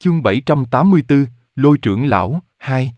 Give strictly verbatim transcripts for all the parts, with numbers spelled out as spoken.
Chương bảy trăm tám mươi tư, Lôi trưởng lão, hai.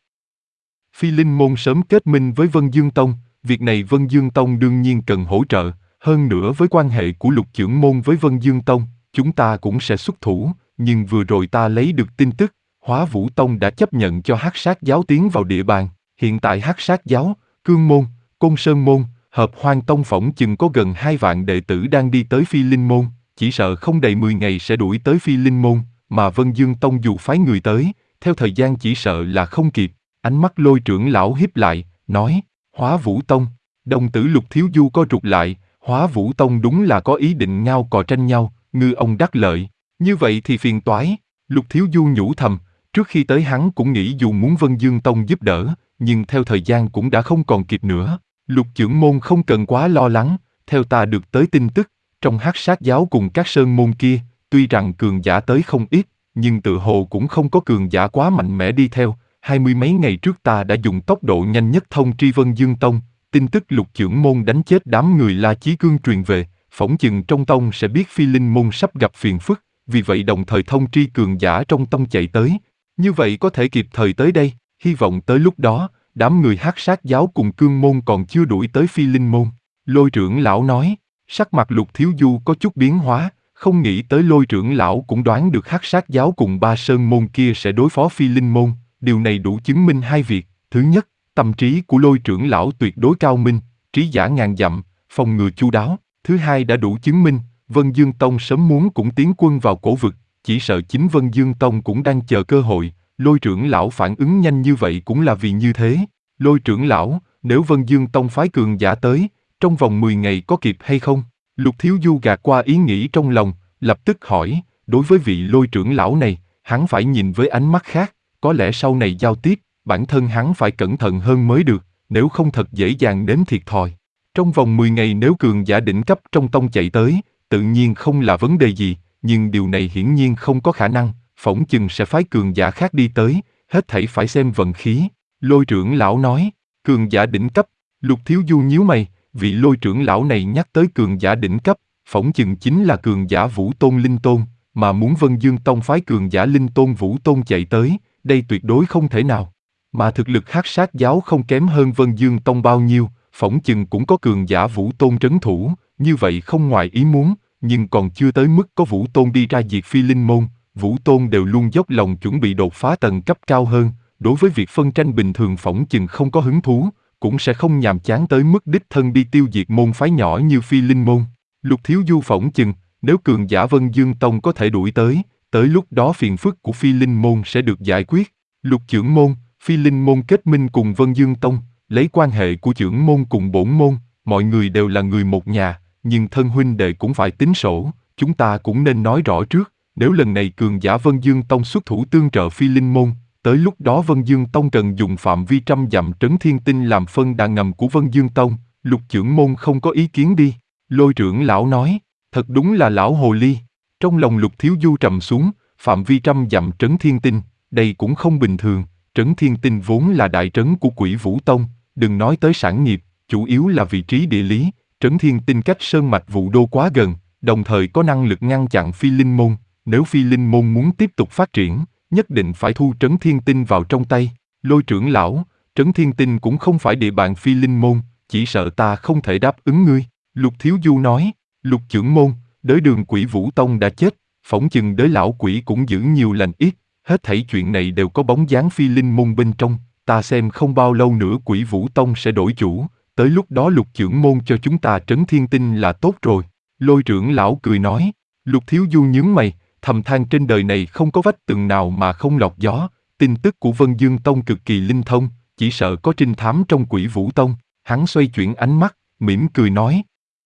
Phi Linh môn sớm kết minh với Vân Dương Tông, việc này Vân Dương Tông đương nhiên cần hỗ trợ, hơn nữa với quan hệ của Lục trưởng môn với Vân Dương Tông, chúng ta cũng sẽ xuất thủ, nhưng vừa rồi ta lấy được tin tức, Hóa Vũ Tông đã chấp nhận cho Hắc Sát giáo tiến vào địa bàn, hiện tại Hắc Sát giáo, Cương môn, Côn Sơn môn, Hợp Hoan Tông phỏng chừng có gần hai vạn đệ tử đang đi tới Phi Linh môn, chỉ sợ không đầy mười ngày sẽ đuổi tới Phi Linh môn, mà Vân Dương Tông dù phái người tới, theo thời gian chỉ sợ là không kịp. Ánh mắt Lôi trưởng lão híp lại, nói, Hóa Vũ Tông, đồng tử Lục Thiếu Du co rụt lại, Hóa Vũ Tông đúng là có ý định ngao cò tranh nhau, ngư ông đắc lợi, như vậy thì phiền toái. Lục Thiếu Du nhủ thầm, trước khi tới hắn cũng nghĩ dù muốn Vân Dương Tông giúp đỡ, nhưng theo thời gian cũng đã không còn kịp nữa. Lục trưởng môn không cần quá lo lắng, theo ta được tới tin tức, trong Hắc Sát giáo cùng các sơn môn kia, tuy rằng cường giả tới không ít, nhưng tự hồ cũng không có cường giả quá mạnh mẽ đi theo. Hai mươi mấy ngày trước ta đã dùng tốc độ nhanh nhất thông tri Vân Dương Tông, tin tức Lục trưởng môn đánh chết đám người La Chí Cương truyền về, phỏng chừng trong tông sẽ biết Phi Linh môn sắp gặp phiền phức, vì vậy đồng thời thông tri cường giả trong tông chạy tới. Như vậy có thể kịp thời tới đây, hy vọng tới lúc đó, đám người Hắc Sát giáo cùng Cương môn còn chưa đuổi tới Phi Linh môn. Lôi trưởng lão nói, sắc mặt Lục Thiếu Du có chút biến hóa, không nghĩ tới Lôi trưởng lão cũng đoán được Hắc Sát giáo cùng ba sơn môn kia sẽ đối phó Phi Linh môn. Điều này đủ chứng minh hai việc, thứ nhất, tâm trí của Lôi trưởng lão tuyệt đối cao minh, trí giả ngàn dặm, phòng ngừa chu đáo. Thứ hai đã đủ chứng minh, Vân Dương Tông sớm muốn cũng tiến quân vào cổ vực, chỉ sợ chính Vân Dương Tông cũng đang chờ cơ hội. Lôi trưởng lão phản ứng nhanh như vậy cũng là vì như thế. Lôi trưởng lão, nếu Vân Dương Tông phái cường giả tới, trong vòng mười ngày có kịp hay không? Lục Thiếu Du gạt qua ý nghĩ trong lòng, lập tức hỏi, đối với vị Lôi trưởng lão này, hắn phải nhìn với ánh mắt khác. Có lẽ sau này giao tiếp, bản thân hắn phải cẩn thận hơn mới được, nếu không thật dễ dàng nếm thiệt thòi. Trong vòng mười ngày nếu cường giả đỉnh cấp trong tông chạy tới, tự nhiên không là vấn đề gì, nhưng điều này hiển nhiên không có khả năng, phỏng chừng sẽ phái cường giả khác đi tới, hết thảy phải xem vận khí. Lôi trưởng lão nói, cường giả đỉnh cấp, Lục Thiếu Du nhíu mày, vị Lôi trưởng lão này nhắc tới cường giả đỉnh cấp, phỏng chừng chính là cường giả Vũ Tôn Linh Tôn, mà muốn Vân Dương Tông phái cường giả Linh Tôn Vũ Tôn chạy tới, đây tuyệt đối không thể nào. Mà thực lực Hắc Sát giáo không kém hơn Vân Dương Tông bao nhiêu, phỏng chừng cũng có cường giả Vũ Tôn trấn thủ, như vậy không ngoài ý muốn, nhưng còn chưa tới mức có Vũ Tôn đi ra diệt Phi Linh môn. Vũ Tôn đều luôn dốc lòng chuẩn bị đột phá tầng cấp cao hơn, đối với việc phân tranh bình thường phỏng chừng không có hứng thú, cũng sẽ không nhàm chán tới mức đích thân đi tiêu diệt môn phái nhỏ như Phi Linh môn. Lục Thiếu Du phỏng chừng, nếu cường giả Vân Dương Tông có thể đuổi tới, tới lúc đó phiền phức của Phi Linh môn sẽ được giải quyết. Lục trưởng môn, Phi Linh môn kết minh cùng Vân Dương Tông, lấy quan hệ của trưởng môn cùng bổn môn, mọi người đều là người một nhà, nhưng thân huynh đệ cũng phải tính sổ, chúng ta cũng nên nói rõ trước, nếu lần này cường giả Vân Dương Tông xuất thủ tương trợ Phi Linh môn, tới lúc đó Vân Dương Tông cần dùng phạm vi trăm dặm Trấn Thiên Tinh làm phân đà ngầm của Vân Dương Tông, Lục trưởng môn không có ý kiến đi. Lôi trưởng lão nói, thật đúng là lão hồ ly. Trong lòng Lục Thiếu Du trầm xuống, phạm vi trăm dặm Trấn Thiên Tinh, đây cũng không bình thường, Trấn Thiên Tinh vốn là đại trấn của Quỷ Vũ Tông, đừng nói tới sản nghiệp, chủ yếu là vị trí địa lý, Trấn Thiên Tinh cách sơn mạch Vũ Đô quá gần, đồng thời có năng lực ngăn chặn Phi Linh môn, nếu Phi Linh môn muốn tiếp tục phát triển, nhất định phải thu Trấn Thiên Tinh vào trong tay. Lôi trưởng lão, Trấn Thiên Tinh cũng không phải địa bàn Phi Linh môn, chỉ sợ ta không thể đáp ứng ngươi. Lục Thiếu Du nói, Lục trưởng môn, đới đường Quỷ Vũ Tông đã chết, phỏng chừng đới lão quỷ cũng giữ nhiều lành ít, hết thảy chuyện này đều có bóng dáng Phi Linh môn bên trong, ta xem không bao lâu nữa Quỷ Vũ Tông sẽ đổi chủ, tới lúc đó Lục trưởng môn cho chúng ta Trấn Thiên Tinh là tốt rồi. Lôi trưởng lão cười nói, Lục Thiếu Du nhướng mày, thầm than trên đời này không có vách tường nào mà không lọt gió, tin tức của Vân Dương Tông cực kỳ linh thông, chỉ sợ có trinh thám trong Quỷ Vũ Tông. Hắn xoay chuyển ánh mắt, mỉm cười nói,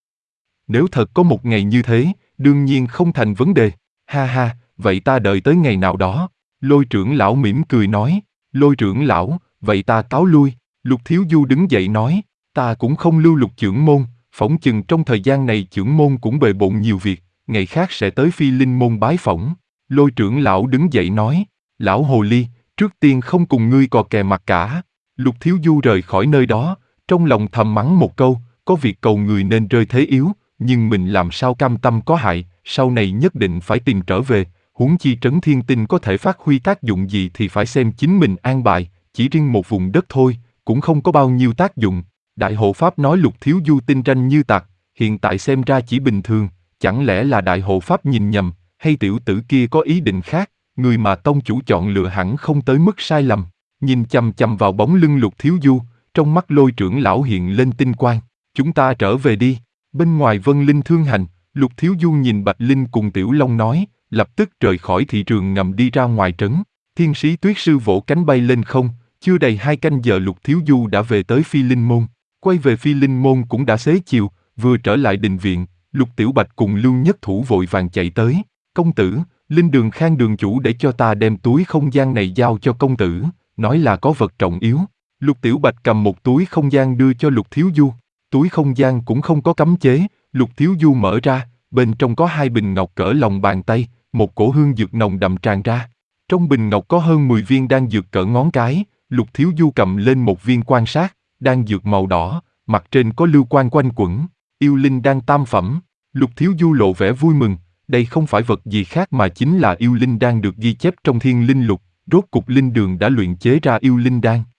nếu thật có một ngày như thế, đương nhiên không thành vấn đề, ha ha, vậy ta đợi tới ngày nào đó. Lôi trưởng lão mỉm cười nói, Lôi trưởng lão, vậy ta cáo lui. Lục Thiếu Du đứng dậy nói, ta cũng không lưu Lục trưởng môn, phỏng chừng trong thời gian này trưởng môn cũng bề bộn nhiều việc, ngày khác sẽ tới Phi Linh môn bái phỏng. Lôi trưởng lão đứng dậy nói, lão hồ ly, trước tiên không cùng ngươi cò kè mặt cả. Lục Thiếu Du rời khỏi nơi đó, trong lòng thầm mắng một câu, có việc cầu người nên rơi thế yếu, nhưng mình làm sao cam tâm có hại, sau này nhất định phải tìm trở về, Huống chi trấn thiên tinh có thể phát huy tác dụng gì thì phải xem chính mình an bài, chỉ riêng một vùng đất thôi, cũng không có bao nhiêu tác dụng. Đại hộ pháp nói Lục Thiếu Du tinh tranh như tặc, hiện tại xem ra chỉ bình thường, chẳng lẽ là đại hộ pháp nhìn nhầm, hay tiểu tử kia có ý định khác, người mà tông chủ chọn lựa hẳn không tới mức sai lầm. Nhìn chằm chằm vào bóng lưng Lục Thiếu Du, trong mắt Lôi trưởng lão hiện lên tinh quang. Chúng ta trở về đi. Bên ngoài Vân Linh Thương Hành, Lục Thiếu Du nhìn Bạch Linh cùng Tiểu Long nói, lập tức rời khỏi thị trường ngầm đi ra ngoài trấn. Thiên sĩ Tuyết Sư vỗ cánh bay lên không, chưa đầy hai canh giờ Lục Thiếu Du đã về tới Phi Linh Môn. Quay về Phi Linh Môn cũng đã xế chiều, vừa trở lại đình viện, Lục Tiểu Bạch cùng Lưu Nhất Thủ vội vàng chạy tới. Công tử, Linh Đường Khang đường chủ để cho ta đem túi không gian này giao cho công tử, nói là có vật trọng yếu. Lục Tiểu Bạch cầm một túi không gian đưa cho Lục Thiếu Du. Túi không gian cũng không có cấm chế, Lục Thiếu Du mở ra, bên trong có hai bình ngọc cỡ lòng bàn tay, một cổ hương dược nồng đậm tràn ra. Trong bình ngọc có hơn mười viên đan dược cỡ ngón cái, Lục Thiếu Du cầm lên một viên quan sát, đan dược màu đỏ, mặt trên có lưu quang quanh quẩn, yêu linh đan tam phẩm. Lục Thiếu Du lộ vẻ vui mừng, đây không phải vật gì khác mà chính là yêu linh đan được ghi chép trong Thiên Linh Lục, rốt cục Linh Đường đã luyện chế ra yêu linh đan.